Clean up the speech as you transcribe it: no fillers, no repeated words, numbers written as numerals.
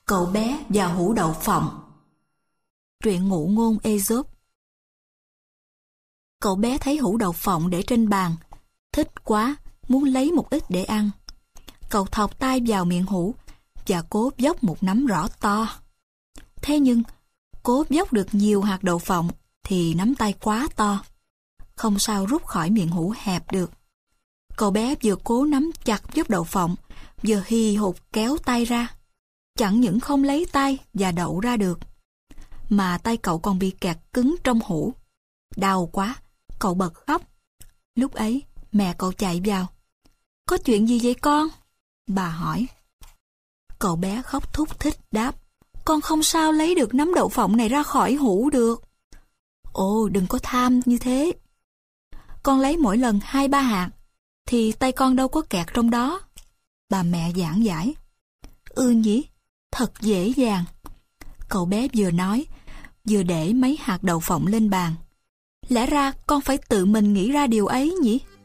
Cậu bé và hũ đậu phộng. Truyện ngụ ngôn Ê-dốp. Cậu bé thấy hũ đậu phộng để trên bàn, thích quá, muốn lấy một ít để ăn. Cậu thọc tay vào miệng hũ và cố vốc một nắm rõ to. Thế nhưng, cố vốc được nhiều hạt đậu phộng thì nắm tay quá to, không sao rút khỏi miệng hũ hẹp được. Cậu bé vừa cố nắm chặt vốc đậu phộng, vừa hì hục kéo tay ra. Chẳng những không lấy tay và đậu ra được, mà tay cậu còn bị kẹt cứng trong hũ. Đau quá, cậu bật khóc. Lúc ấy, mẹ cậu chạy vào. "Có chuyện gì vậy con?" bà hỏi. Cậu bé khóc thút thít đáp: "Con không sao lấy được nắm đậu phộng này ra khỏi hũ được." "Ồ, đừng có tham như thế. Con lấy mỗi lần 2-3 hạt, thì tay con đâu có kẹt trong đó," bà mẹ giảng giải. "Ừ nhỉ, thật dễ dàng." Cậu bé vừa nói, vừa để mấy hạt đậu phộng lên bàn. "Lẽ ra con phải tự mình nghĩ ra điều ấy nhỉ?"